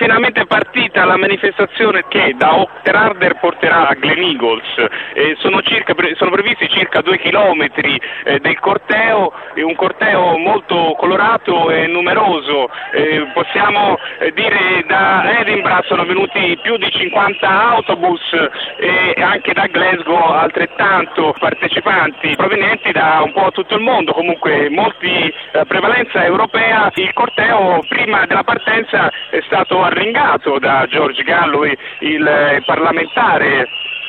finalmente partita la manifestazione che da Oughterarder porterà a Gleneagles. Sono previsti circa 2 chilometri del corteo, un corteo molto colorato e numeroso. Possiamo dire da Edinburgh sono venuti più di 50 autobus e anche da Glasgow altrettanto partecipanti provenienti da un po' tutto il mondo, comunque molti prevalenza europea. Il corteo prima della partenza è stato arringato da George Galloway, il parlamentare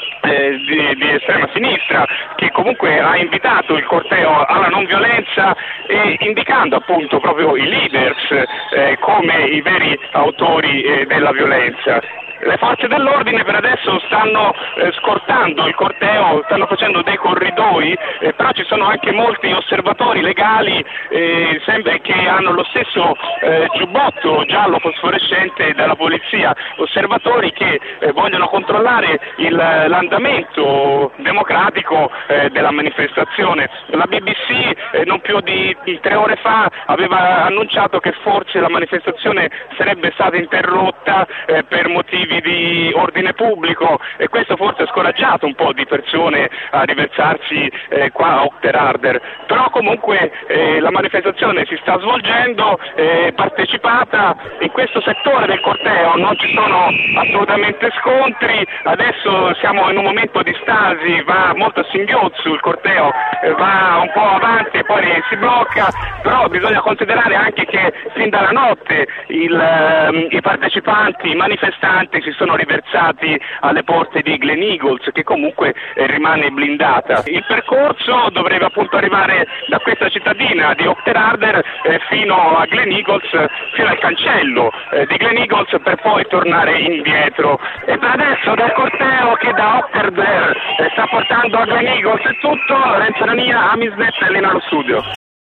di estrema sinistra, che comunque ha invitato il corteo alla non violenza e indicando appunto proprio i leaders come i veri autori della violenza. Le forze dell'ordine per adesso stanno scortando il corteo, stanno facendo dei corridoi, però ci sono anche molti osservatori legali che hanno lo stesso giubbotto giallo fosforescente della polizia, osservatori che vogliono controllare l'andamento democratico della manifestazione. La BBC non più di 3 ore fa aveva annunciato che forse la manifestazione sarebbe stata interrotta per motivi di ordine pubblico, e questo forse ha scoraggiato un po' di persone a riversarsi qua a Oughterarder, però comunque la manifestazione si sta svolgendo, partecipata. In questo settore del corteo non ci sono assolutamente scontri, adesso siamo in un momento di stasi, va molto a singhiozzo il corteo, va un po' avanti e poi si blocca, però bisogna considerare anche che fin dalla notte i partecipanti, i manifestanti si sono riversati alle porte di Gleneagles, che comunque rimane blindata. Il percorso dovrebbe appunto arrivare da questa cittadina di Oughterarder fino a Gleneagles, fino al cancello di Gleneagles, per poi tornare indietro. E per adesso dal corteo che da Oughterarder sta portando a Gleneagles è tutto. Lorenzo Nania, Amisnet, Elena allo studio.